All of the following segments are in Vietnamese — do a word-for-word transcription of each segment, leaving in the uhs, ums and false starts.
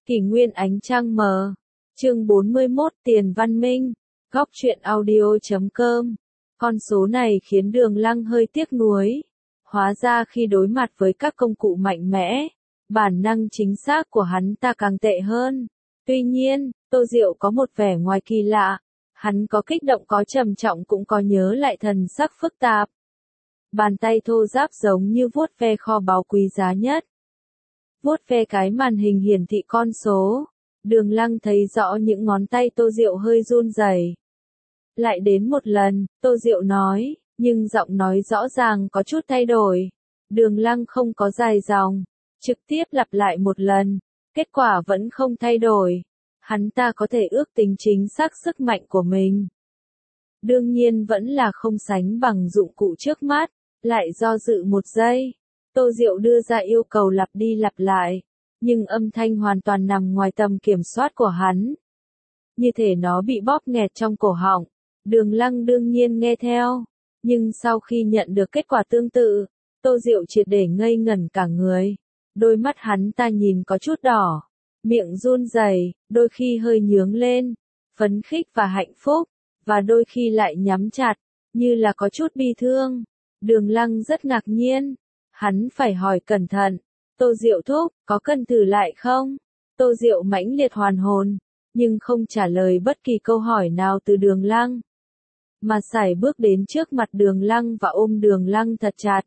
Kỷ nguyên ánh trăng mờ. Chương bốn mươi mốt Tiền Văn Minh. Góc truyện audio chấm com. Con số này khiến Đường Lăng hơi tiếc nuối. Hóa ra khi đối mặt với các công cụ mạnh mẽ, bản năng chính xác của hắn ta càng tệ hơn. Tuy nhiên, Tô Diệu có một vẻ ngoài kỳ lạ. Hắn có kích động có trầm trọng cũng có nhớ lại thần sắc phức tạp. Bàn tay thô ráp giống như vuốt ve kho báu quý giá nhất. Vuốt ve cái màn hình hiển thị con số. Đường Lăng thấy rõ những ngón tay Tô Diệu hơi run rẩy. Lại đến một lần, Tô Diệu nói, nhưng giọng nói rõ ràng có chút thay đổi. Đường Lăng không có dài dòng, trực tiếp lặp lại một lần, kết quả vẫn không thay đổi. Hắn ta có thể ước tính chính xác sức mạnh của mình. Đương nhiên vẫn là không sánh bằng dụng cụ trước mắt, lại do dự một giây. Tô Diệu đưa ra yêu cầu lặp đi lặp lại, nhưng âm thanh hoàn toàn nằm ngoài tầm kiểm soát của hắn. Như thể nó bị bóp nghẹt trong cổ họng. Đường Lăng đương nhiên nghe theo, nhưng sau khi nhận được kết quả tương tự, Tô Diệu triệt để ngây ngẩn cả người. Đôi mắt hắn ta nhìn có chút đỏ, miệng run rẩy, đôi khi hơi nhướng lên, phấn khích và hạnh phúc, và đôi khi lại nhắm chặt, như là có chút bi thương. Đường Lăng rất ngạc nhiên, hắn phải hỏi cẩn thận, Tô Diệu thúc, có cần thử lại không? Tô Diệu mãnh liệt hoàn hồn, nhưng không trả lời bất kỳ câu hỏi nào từ Đường Lăng, mà sải bước đến trước mặt Đường Lăng và ôm Đường Lăng thật chặt.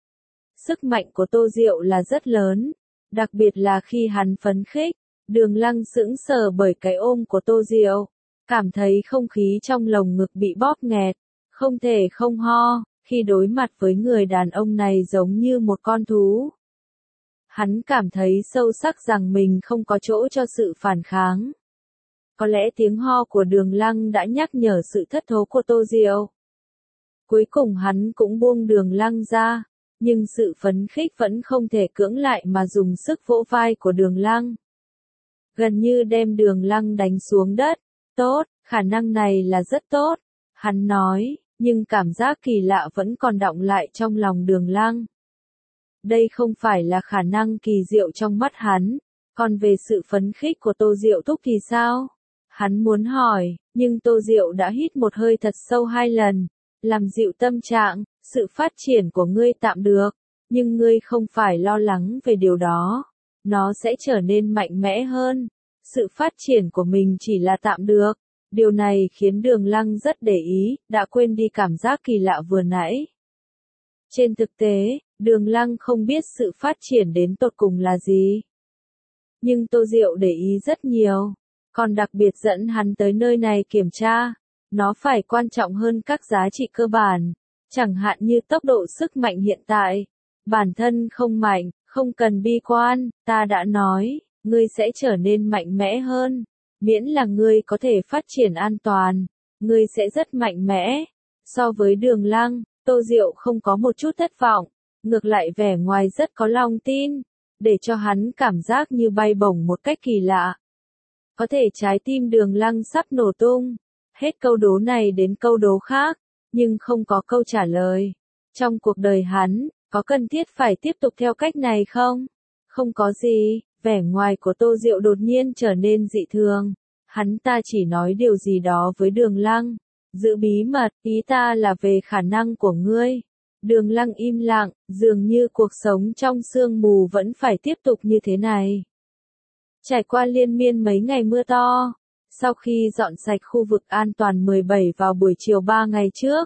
Sức mạnh của Tô Diệu là rất lớn, đặc biệt là khi hắn phấn khích. Đường Lăng sững sờ bởi cái ôm của Tô Diệu, cảm thấy không khí trong lồng ngực bị bóp nghẹt, không thể không ho, khi đối mặt với người đàn ông này giống như một con thú. Hắn cảm thấy sâu sắc rằng mình không có chỗ cho sự phản kháng. Có lẽ tiếng ho của Đường Lăng đã nhắc nhở sự thất thố của Tô Diệu. Cuối cùng hắn cũng buông Đường Lăng ra, nhưng sự phấn khích vẫn không thể cưỡng lại mà dùng sức vỗ vai của Đường Lăng. Gần như đem Đường Lăng đánh xuống đất. Tốt, khả năng này là rất tốt, hắn nói, nhưng cảm giác kỳ lạ vẫn còn đọng lại trong lòng Đường Lăng. Đây không phải là khả năng kỳ diệu trong mắt hắn, còn về sự phấn khích của Tô Diệu thúc thì sao? Hắn muốn hỏi, nhưng Tô Diệu đã hít một hơi thật sâu hai lần, làm dịu tâm trạng, sự phát triển của ngươi tạm được, nhưng ngươi không phải lo lắng về điều đó, nó sẽ trở nên mạnh mẽ hơn. Sự phát triển của mình chỉ là tạm được, điều này khiến Đường Lăng rất để ý, đã quên đi cảm giác kỳ lạ vừa nãy. Trên thực tế, Đường Lăng không biết sự phát triển đến tột cùng là gì. Nhưng Tô Diệu để ý rất nhiều, còn đặc biệt dẫn hắn tới nơi này kiểm tra. Nó phải quan trọng hơn các giá trị cơ bản, chẳng hạn như tốc độ sức mạnh hiện tại. Bản thân không mạnh, không cần bi quan, ta đã nói, ngươi sẽ trở nên mạnh mẽ hơn. Miễn là ngươi có thể phát triển an toàn, ngươi sẽ rất mạnh mẽ. So với Đường Lăng, Tô Diệu không có một chút thất vọng, ngược lại vẻ ngoài rất có lòng tin, để cho hắn cảm giác như bay bổng một cách kỳ lạ. Có thể trái tim Đường Lăng sắp nổ tung, hết câu đố này đến câu đố khác, nhưng không có câu trả lời. Trong cuộc đời hắn, có cần thiết phải tiếp tục theo cách này không? Không có gì. Vẻ ngoài của Tô Diệu đột nhiên trở nên dị thường. Hắn ta chỉ nói điều gì đó với Đường Lăng. Giữ bí mật, ý ta là về khả năng của ngươi. Đường Lăng im lặng, dường như cuộc sống trong sương mù vẫn phải tiếp tục như thế này. Trải qua liên miên mấy ngày mưa to, sau khi dọn sạch khu vực an toàn mười bảy vào buổi chiều ba ngày trước,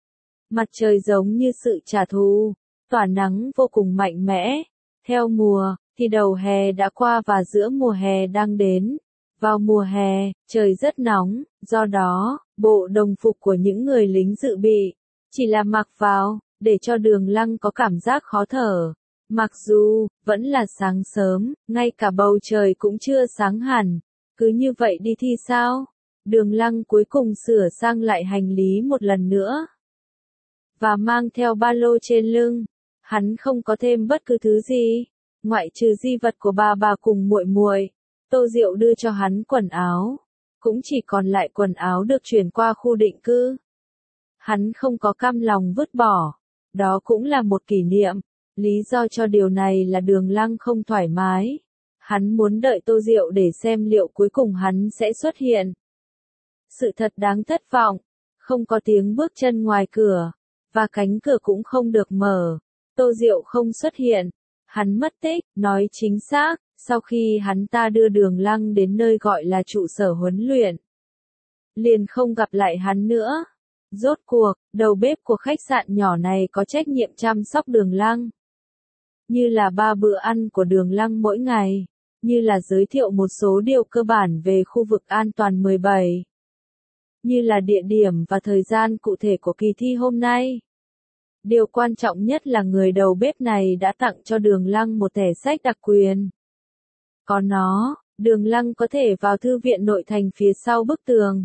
mặt trời giống như sự trả thù, tỏa nắng vô cùng mạnh mẽ. Theo mùa, thì đầu hè đã qua và giữa mùa hè đang đến. Vào mùa hè, trời rất nóng, do đó, bộ đồng phục của những người lính dự bị, chỉ là mặc vào, để cho Đường Lăng có cảm giác khó thở. Mặc dù, vẫn là sáng sớm, ngay cả bầu trời cũng chưa sáng hẳn, cứ như vậy đi thì sao? Đường Lăng cuối cùng sửa sang lại hành lý một lần nữa, và mang theo ba lô trên lưng. Hắn không có thêm bất cứ thứ gì, ngoại trừ di vật của bà bà cùng muội muội. Tô Diệu đưa cho hắn quần áo, cũng chỉ còn lại quần áo được chuyển qua khu định cư. Hắn không có cam lòng vứt bỏ, đó cũng là một kỷ niệm. Lý do cho điều này là Đường Lăng không thoải mái. Hắn muốn đợi Tô Diệu để xem liệu cuối cùng hắn sẽ xuất hiện. Sự thật đáng thất vọng, không có tiếng bước chân ngoài cửa, và cánh cửa cũng không được mở. Tô Diệu không xuất hiện, hắn mất tích, nói chính xác, sau khi hắn ta đưa Đường Lăng đến nơi gọi là trụ sở huấn luyện. Liền không gặp lại hắn nữa. Rốt cuộc, đầu bếp của khách sạn nhỏ này có trách nhiệm chăm sóc Đường Lăng. Như là ba bữa ăn của Đường Lăng mỗi ngày, như là giới thiệu một số điều cơ bản về khu vực an toàn mười bảy, như là địa điểm và thời gian cụ thể của kỳ thi hôm nay. Điều quan trọng nhất là người đầu bếp này đã tặng cho Đường Lăng một thẻ sách đặc quyền. Có nó, Đường Lăng có thể vào thư viện nội thành phía sau bức tường,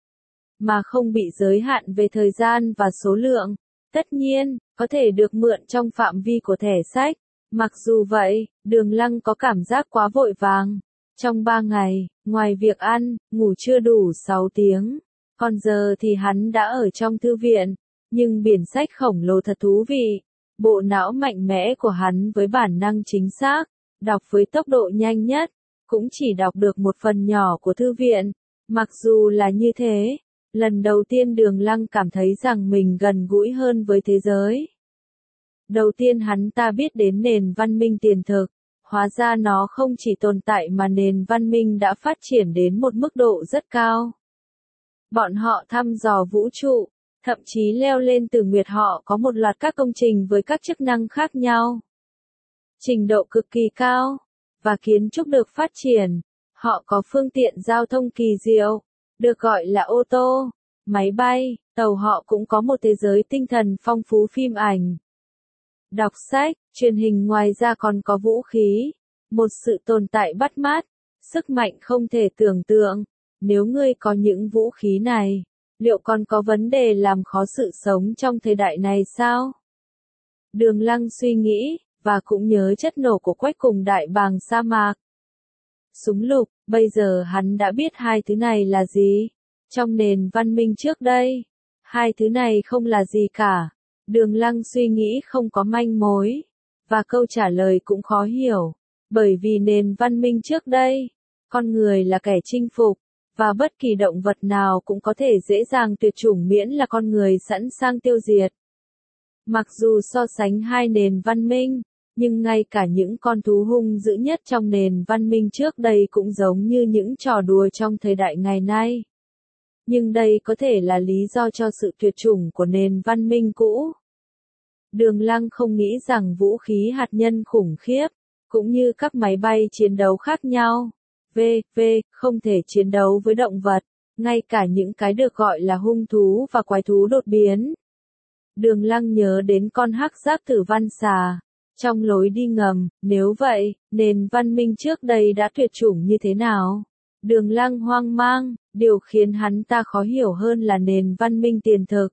mà không bị giới hạn về thời gian và số lượng. Tất nhiên, có thể được mượn trong phạm vi của thẻ sách. Mặc dù vậy, Đường Lăng có cảm giác quá vội vàng. Trong ba ngày, ngoài việc ăn, ngủ chưa đủ sáu tiếng, còn giờ thì hắn đã ở trong thư viện. Nhưng biển sách khổng lồ thật thú vị. Bộ não mạnh mẽ của hắn với bản năng chính xác, đọc với tốc độ nhanh nhất, cũng chỉ đọc được một phần nhỏ của thư viện. Mặc dù là như thế, lần đầu tiên Đường Lăng cảm thấy rằng mình gần gũi hơn với thế giới. Đầu tiên hắn ta biết đến nền văn minh tiền thực, hóa ra nó không chỉ tồn tại mà nền văn minh đã phát triển đến một mức độ rất cao. Bọn họ thăm dò vũ trụ, thậm chí leo lên từ nguyệt, họ có một loạt các công trình với các chức năng khác nhau. Trình độ cực kỳ cao, và kiến trúc được phát triển. Họ có phương tiện giao thông kỳ diệu, được gọi là ô tô, máy bay, tàu. Họ cũng có một thế giới tinh thần phong phú, phim ảnh, đọc sách, truyền hình, ngoài ra còn có vũ khí, một sự tồn tại bắt mắt, sức mạnh không thể tưởng tượng. Nếu ngươi có những vũ khí này, liệu còn có vấn đề làm khó sự sống trong thời đại này sao? Đường Lăng suy nghĩ, và cũng nhớ chất nổ của Quách cùng đại bàng sa mạc. Súng lục, bây giờ hắn đã biết hai thứ này là gì. Trong nền văn minh trước đây, hai thứ này không là gì cả. Đường Lăng suy nghĩ không có manh mối, và câu trả lời cũng khó hiểu. Bởi vì nền văn minh trước đây, con người là kẻ chinh phục, và bất kỳ động vật nào cũng có thể dễ dàng tuyệt chủng miễn là con người sẵn sàng tiêu diệt. Mặc dù so sánh hai nền văn minh, nhưng ngay cả những con thú hung dữ nhất trong nền văn minh trước đây cũng giống như những trò đùa trong thời đại ngày nay. Nhưng đây có thể là lý do cho sự tuyệt chủng của nền văn minh cũ. Đường Lăng không nghĩ rằng vũ khí hạt nhân khủng khiếp, cũng như các máy bay chiến đấu khác nhau, v v không thể chiến đấu với động vật, ngay cả những cái được gọi là hung thú và quái thú đột biến. Đường Lăng nhớ đến con hắc giác tử văn xà trong lối đi ngầm. Nếu vậy, nền văn minh trước đây đã tuyệt chủng như thế nào? Đường Lăng hoang mang. Điều khiến hắn ta khó hiểu hơn là nền văn minh tiền thực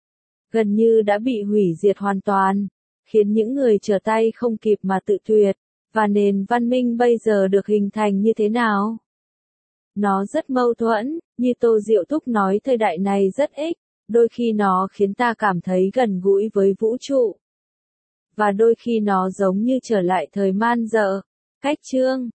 gần như đã bị hủy diệt hoàn toàn, khiến những người trở tay không kịp mà tự tuyệt. Và nền văn minh bây giờ được hình thành như thế nào? Nó rất mâu thuẫn, như Tô Diệu Thúc nói, thời đại này rất ích, đôi khi nó khiến ta cảm thấy gần gũi với vũ trụ. Và đôi khi nó giống như trở lại thời man dợ. Cách chương